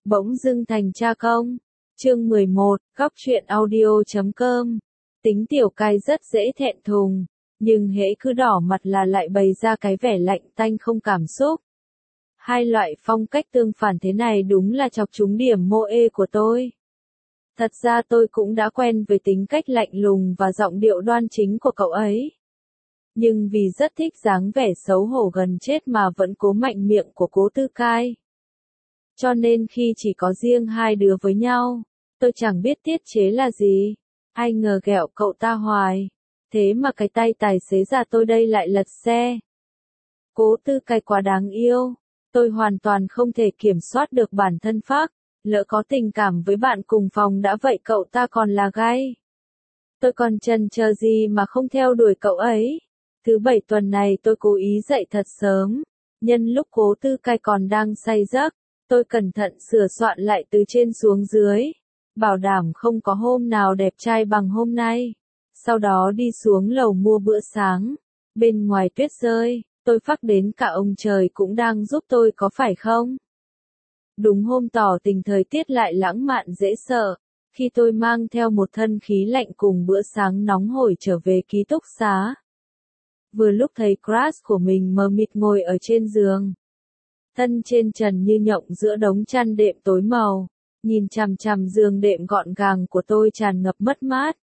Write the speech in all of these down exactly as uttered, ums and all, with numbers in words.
Bỗng dưng thành cha công. Chương mười một, góc truyện audio chấm com. Tính Tiểu Cai rất dễ thẹn thùng, nhưng hễ cứ đỏ mặt là lại bày ra cái vẻ lạnh tanh không cảm xúc. Hai loại phong cách tương phản thế này đúng là chọc trúng điểm mô ê của tôi. Thật ra tôi cũng đã quen với tính cách lạnh lùng và giọng điệu đoan chính của cậu ấy. Nhưng vì rất thích dáng vẻ xấu hổ gần chết mà vẫn cố mạnh miệng của Cố Tư Cai. Cho nên khi chỉ có riêng hai đứa với nhau, tôi chẳng biết tiết chế là gì. Ai ngờ ghẹo cậu ta hoài. Thế mà cái tay tài xế già tôi đây lại lật xe. Cố Tư Cai quá đáng yêu. Tôi hoàn toàn không thể kiểm soát được bản thân phác. Lỡ có tình cảm với bạn cùng phòng đã vậy cậu ta còn là gay. Tôi còn chần chờ gì mà không theo đuổi cậu ấy. Thứ bảy tuần này tôi cố ý dậy thật sớm. Nhân lúc Cố Tư Cai còn đang say giấc, tôi cẩn thận sửa soạn lại từ trên xuống dưới. Bảo đảm không có hôm nào đẹp trai bằng hôm nay. Sau đó đi xuống lầu mua bữa sáng. Bên ngoài tuyết rơi, tôi phắc đến cả ông trời cũng đang giúp tôi có phải không? Đúng hôm tỏ tình thời tiết lại lãng mạn dễ sợ. Khi tôi mang theo một thân khí lạnh cùng bữa sáng nóng hổi trở về ký túc xá. Vừa lúc thấy crush của mình mờ mịt ngồi ở trên giường. Thân trên trần như nhộng giữa đống chăn đệm tối màu. Nhìn chằm chằm giường đệm gọn gàng của tôi tràn ngập mất mát.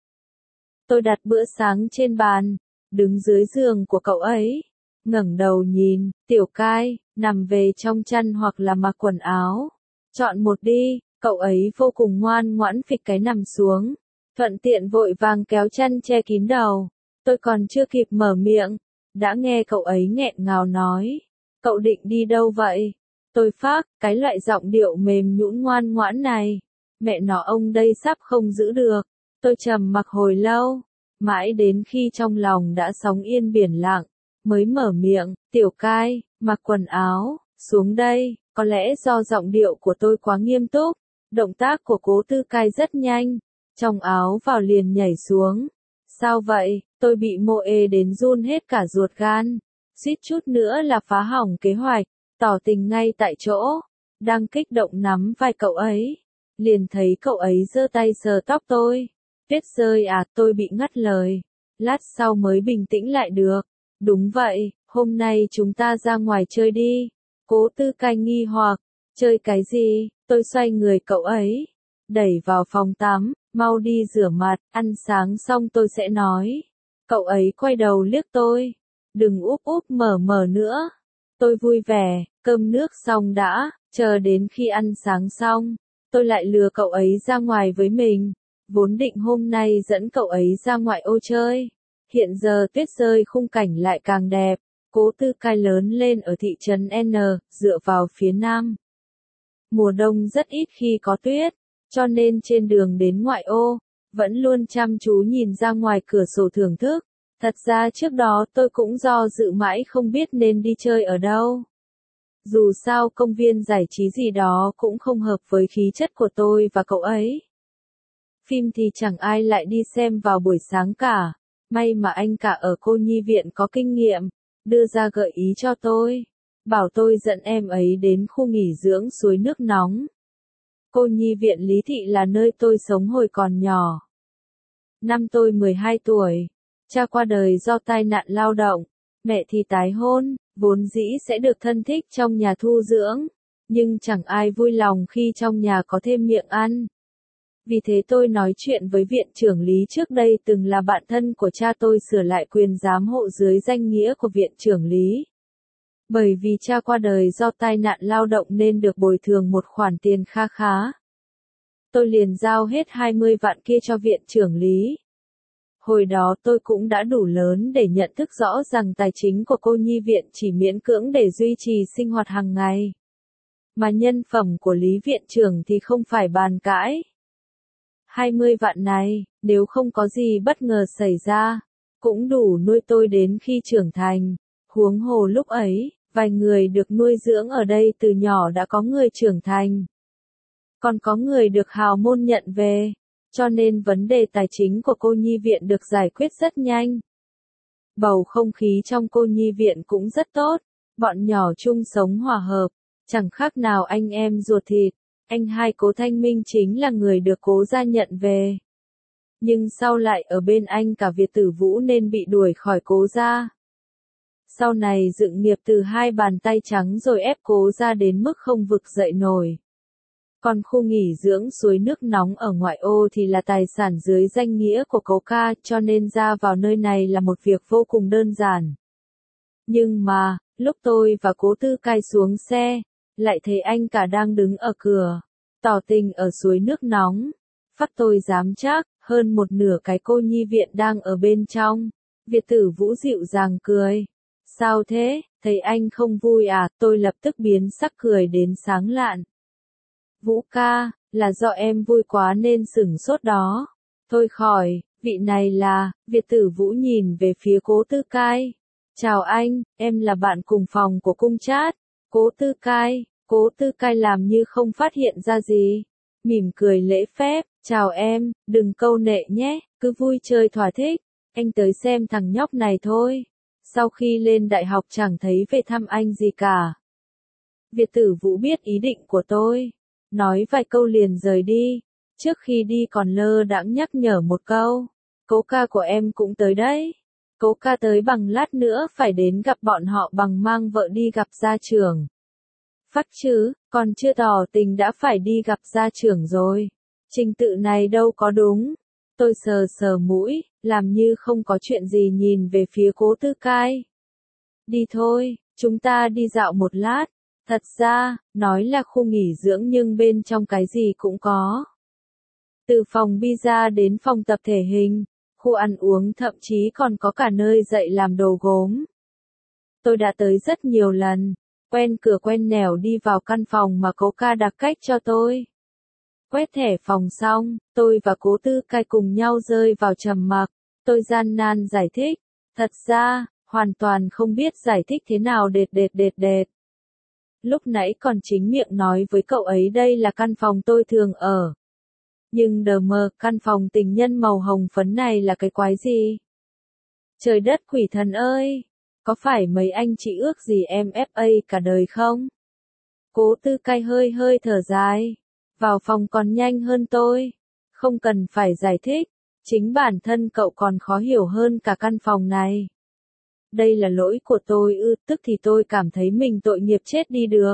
Tôi đặt bữa sáng trên bàn, đứng dưới giường của cậu ấy. Ngẩng đầu nhìn, Tiểu Cai, nằm về trong chăn hoặc là mặc quần áo. Chọn một đi, cậu ấy vô cùng ngoan ngoãn phịch cái nằm xuống. Thuận tiện vội vàng kéo chăn che kín đầu. Tôi còn chưa kịp mở miệng, đã nghe cậu ấy nghẹn ngào nói. Cậu định đi đâu vậy? Tôi phác, cái loại giọng điệu mềm nhũn ngoan ngoãn này. Mẹ nó ông đây sắp không giữ được. Tôi trầm mặc hồi lâu, mãi đến khi trong lòng đã sóng yên biển lặng, mới mở miệng, Tiểu Cai, mặc quần áo, xuống đây. Có lẽ do giọng điệu của tôi quá nghiêm túc, động tác của Cố Tư Cai rất nhanh, trong áo vào liền nhảy xuống. Sao vậy? Tôi bị mô ê đến run hết cả ruột gan, suýt chút nữa là phá hỏng kế hoạch, tỏ tình ngay tại chỗ. Đang kích động nắm vai cậu ấy, liền thấy cậu ấy giơ tay sờ tóc tôi. Tuyết rơi à, tôi bị ngắt lời, lát sau mới bình tĩnh lại được. Đúng vậy, hôm nay chúng ta ra ngoài chơi đi. Cố Tư Cai nghi hoặc, chơi cái gì? Tôi xoay người cậu ấy, đẩy vào phòng tắm, mau đi rửa mặt, ăn sáng xong tôi sẽ nói. Cậu ấy quay đầu liếc tôi, đừng úp úp mở mở nữa. Tôi vui vẻ, cơm nước xong đã, chờ đến khi ăn sáng xong, tôi lại lừa cậu ấy ra ngoài với mình. Vốn định hôm nay dẫn cậu ấy ra ngoại ô chơi. Hiện giờ tuyết rơi khung cảnh lại càng đẹp. Cố Tư Cai lớn lên ở thị trấn N, dựa vào phía nam. Mùa đông rất ít khi có tuyết, cho nên trên đường đến ngoại ô, vẫn luôn chăm chú nhìn ra ngoài cửa sổ thưởng thức. Thật ra trước đó tôi cũng do dự mãi không biết nên đi chơi ở đâu. Dù sao công viên giải trí gì đó cũng không hợp với khí chất của tôi và cậu ấy. Phim thì chẳng ai lại đi xem vào buổi sáng cả. May mà anh cả ở cô nhi viện có kinh nghiệm, đưa ra gợi ý cho tôi. Bảo tôi dẫn em ấy đến khu nghỉ dưỡng suối nước nóng. Cô nhi viện Lý Thị là nơi tôi sống hồi còn nhỏ. Năm tôi mười hai tuổi, cha qua đời do tai nạn lao động, mẹ thì tái hôn, vốn dĩ sẽ được thân thích trong nhà thu dưỡng, nhưng chẳng ai vui lòng khi trong nhà có thêm miệng ăn. Vì thế tôi nói chuyện với viện trưởng Lý trước đây từng là bạn thân của cha tôi sửa lại quyền giám hộ dưới danh nghĩa của viện trưởng Lý. Bởi vì cha qua đời do tai nạn lao động nên được bồi thường một khoản tiền kha khá. Tôi liền giao hết hai mươi vạn kia cho viện trưởng Lý. Hồi đó tôi cũng đã đủ lớn để nhận thức rõ rằng tài chính của cô nhi viện chỉ miễn cưỡng để duy trì sinh hoạt hàng ngày. Mà nhân phẩm của Lý viện trưởng thì không phải bàn cãi. hai mươi vạn này, nếu không có gì bất ngờ xảy ra, cũng đủ nuôi tôi đến khi trưởng thành. Huống hồ lúc ấy, vài người được nuôi dưỡng ở đây từ nhỏ đã có người trưởng thành. Còn có người được hào môn nhận về, cho nên vấn đề tài chính của cô nhi viện được giải quyết rất nhanh. Bầu không khí trong cô nhi viện cũng rất tốt, bọn nhỏ chung sống hòa hợp, chẳng khác nào anh em ruột thịt. Anh hai Cố Thanh Minh chính là người được Cố gia nhận về. Nhưng sau lại ở bên anh cả Việt Tử Vũ nên bị đuổi khỏi Cố gia. Sau này dựng nghiệp từ hai bàn tay trắng rồi ép Cố gia đến mức không vực dậy nổi. Còn khu nghỉ dưỡng suối nước nóng ở ngoại ô thì là tài sản dưới danh nghĩa của Cố ca, cho nên ra vào nơi này là một việc vô cùng đơn giản. Nhưng mà, lúc tôi và Cố Tư Cai xuống xe, lại thấy anh cả đang đứng ở cửa, tỏ tình ở suối nước nóng. Phát tôi dám chắc, hơn một nửa cái cô nhi viện đang ở bên trong. Việt Tử Vũ dịu dàng cười. Sao thế, thấy anh không vui à? Tôi lập tức biến sắc cười đến sáng lạn. Vũ ca, là do em vui quá nên sửng sốt đó. Thôi khỏi, vị này là, Việt Tử Vũ nhìn về phía Cố Tư Cai. Chào anh, em là bạn cùng phòng của Cung Trát. Cố Tư Cai, Cố Tư Cai làm như không phát hiện ra gì. Mỉm cười lễ phép, chào em, đừng câu nệ nhé, cứ vui chơi thỏa thích. Anh tới xem thằng nhóc này thôi. Sau khi lên đại học chẳng thấy về thăm anh gì cả. Việt Tử Vũ biết ý định của tôi. Nói vài câu liền rời đi. Trước khi đi còn lơ đãng nhắc nhở một câu. Cố ca của em cũng tới đấy. Cố ca tới bằng lát nữa phải đến gặp bọn họ bằng mang vợ đi gặp gia trưởng. Phát chứ, còn chưa tỏ tình đã phải đi gặp gia trưởng rồi. Trình tự này đâu có đúng. Tôi sờ sờ mũi, làm như không có chuyện gì nhìn về phía Cố Tư Cai. Đi thôi, chúng ta đi dạo một lát. Thật ra, nói là khu nghỉ dưỡng nhưng bên trong cái gì cũng có. Từ phòng pizza đến phòng tập thể hình, khu ăn uống thậm chí còn có cả nơi dạy làm đồ gốm. Tôi đã tới rất nhiều lần, quen cửa quen nẻo đi vào căn phòng mà Cố ca đặt cách cho tôi. Quét thẻ phòng xong, tôi và Cố Tư Cai cùng nhau rơi vào trầm mặc. Tôi gian nan giải thích. Thật ra, hoàn toàn không biết giải thích thế nào đệt đệt đệt đệt. Lúc nãy còn chính miệng nói với cậu ấy đây là căn phòng tôi thường ở. Nhưng đờ mờ, căn phòng tình nhân màu hồng phấn này là cái quái gì? Trời đất quỷ thần ơi! Có phải mấy anh chị ước gì em ép a cả đời không? Cố Tư Cai hơi hơi thở dài. Vào phòng còn nhanh hơn tôi. Không cần phải giải thích. Chính bản thân cậu còn khó hiểu hơn cả căn phòng này. Đây là lỗi của tôi ư, tức thì tôi cảm thấy mình tội nghiệp chết đi được.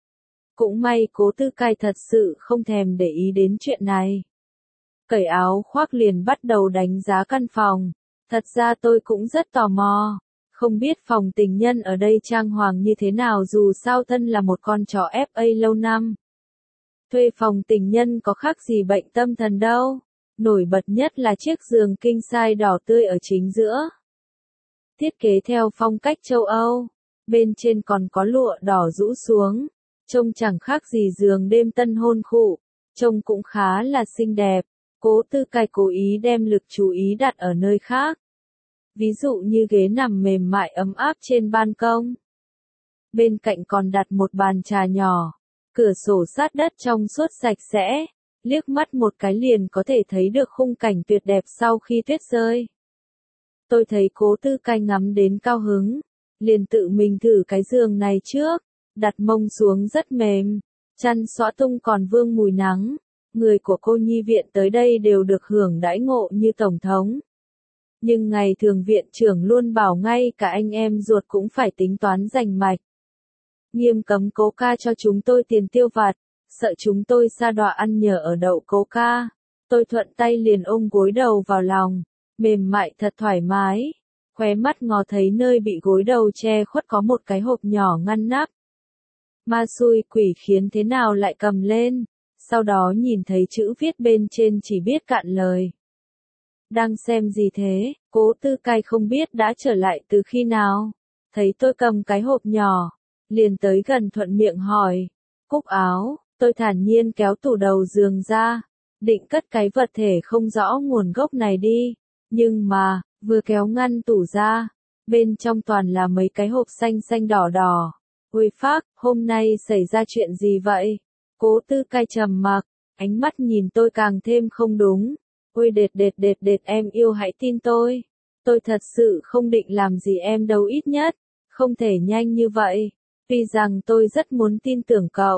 Cũng may Cố Tư Cai thật sự không thèm để ý đến chuyện này. Cởi áo khoác liền bắt đầu đánh giá căn phòng. Thật ra tôi cũng rất tò mò. Không biết phòng tình nhân ở đây trang hoàng như thế nào dù sao thân là một con chó ép a lâu năm. Thuê phòng tình nhân có khác gì bệnh tâm thần đâu. Nổi bật nhất là chiếc giường king size đỏ tươi ở chính giữa. Thiết kế theo phong cách châu Âu. Bên trên còn có lụa đỏ rũ xuống. Trông chẳng khác gì giường đêm tân hôn khụ. Trông cũng khá là xinh đẹp. Cố Tư Cai cố ý đem lực chú ý đặt ở nơi khác. Ví dụ như ghế nằm mềm mại ấm áp trên ban công. Bên cạnh còn đặt một bàn trà nhỏ. Cửa sổ sát đất trong suốt sạch sẽ. Liếc mắt một cái liền có thể thấy được khung cảnh tuyệt đẹp sau khi tuyết rơi. Tôi thấy Cố Tư Cai ngắm đến cao hứng. Liền tự mình thử cái giường này trước. Đặt mông xuống rất mềm. Chăn xõa tung còn vương mùi nắng. Người của cô nhi viện tới đây đều được hưởng đãi ngộ như tổng thống. Nhưng ngày thường viện trưởng luôn bảo ngay cả anh em ruột cũng phải tính toán rành mạch. Nghiêm cấm Cố ca cho chúng tôi tiền tiêu vặt, sợ chúng tôi sa đọa ăn nhờ ở đậu Cố ca. Tôi thuận tay liền ôm gối đầu vào lòng, mềm mại thật thoải mái. Khóe mắt ngó thấy nơi bị gối đầu che khuất có một cái hộp nhỏ ngăn nắp. Ma xui quỷ khiến thế nào lại cầm lên, sau đó nhìn thấy chữ viết bên trên chỉ biết cạn lời. Đang xem gì thế? Cố Tư Cai không biết đã trở lại từ khi nào. Thấy tôi cầm cái hộp nhỏ, liền tới gần thuận miệng hỏi. Cúc áo, tôi thản nhiên kéo tủ đầu giường ra, định cất cái vật thể không rõ nguồn gốc này đi. Nhưng mà, vừa kéo ngăn tủ ra, bên trong toàn là mấy cái hộp xanh xanh đỏ đỏ. Ôi phác, hôm nay xảy ra chuyện gì vậy? Cố Tư Cai trầm mặc, ánh mắt nhìn tôi càng thêm không đúng. Ôi đệt đệt đệt đệt em yêu hãy tin tôi. Tôi thật sự không định làm gì em đâu, ít nhất. Không thể nhanh như vậy. Tuy rằng tôi rất muốn tin tưởng cậu.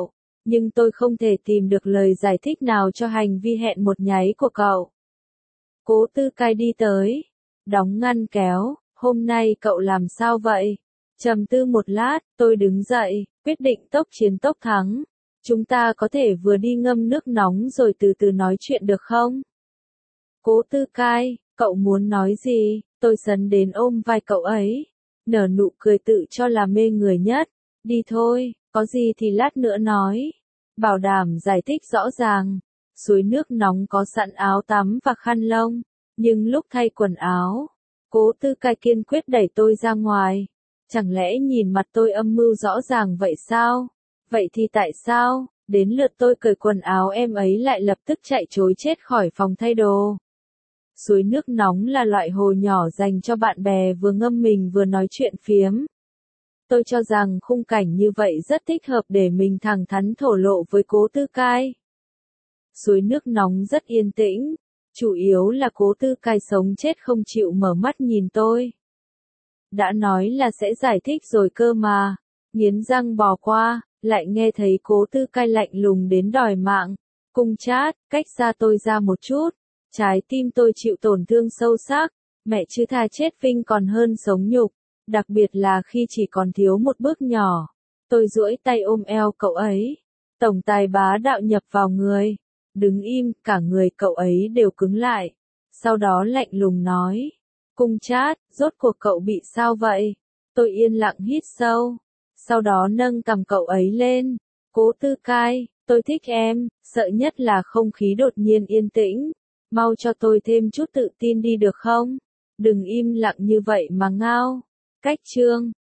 nhưng tôi không thể tìm được lời giải thích nào cho hành vi hẹn một nháy của cậu. Cố Tư Cai đi tới, đóng ngăn kéo, hôm nay cậu làm sao vậy? Trầm tư một lát, tôi đứng dậy, quyết định tốc chiến tốc thắng. Chúng ta có thể vừa đi ngâm nước nóng rồi từ từ nói chuyện được không? Cố Tư Cai, cậu muốn nói gì? Tôi sấn đến ôm vai cậu ấy, nở nụ cười tự cho là mê người nhất. Đi thôi, có gì thì lát nữa nói. Bảo đảm giải thích rõ ràng. Suối nước nóng có sẵn áo tắm và khăn lông, nhưng lúc thay quần áo, Cố Tư Cai kiên quyết đẩy tôi ra ngoài. Chẳng lẽ nhìn mặt tôi âm mưu rõ ràng vậy sao? Vậy thì tại sao, đến lượt tôi cởi quần áo em ấy lại lập tức chạy trối chết khỏi phòng thay đồ? Suối nước nóng là loại hồ nhỏ dành cho bạn bè vừa ngâm mình vừa nói chuyện phiếm. Tôi cho rằng khung cảnh như vậy rất thích hợp để mình thẳng thắn thổ lộ với Cố Tư Cai. Suối nước nóng rất yên tĩnh, chủ yếu là Cố Tư Cai sống chết không chịu mở mắt nhìn tôi. Đã nói là sẽ giải thích rồi cơ mà, nghiến răng bỏ qua, lại nghe thấy Cố Tư Cai lạnh lùng đến đòi mạng. Cung Trát, cách xa tôi ra một chút, trái tim tôi chịu tổn thương sâu sắc, mẹ chứ tha chết vinh còn hơn sống nhục, đặc biệt là khi chỉ còn thiếu một bước nhỏ. Tôi duỗi tay ôm eo cậu ấy, tổng tài bá đạo nhập vào người, đứng im, cả người cậu ấy đều cứng lại, sau đó lạnh lùng nói. Cung Trát, rốt cuộc cậu bị sao vậy? Tôi yên lặng hít sâu, sau đó nâng cằm cậu ấy lên. Cố Tư Cai, tôi thích em, sợ nhất là không khí đột nhiên yên tĩnh. Mau cho tôi thêm chút tự tin đi được không? Đừng im lặng như vậy mà ngao. Cách chương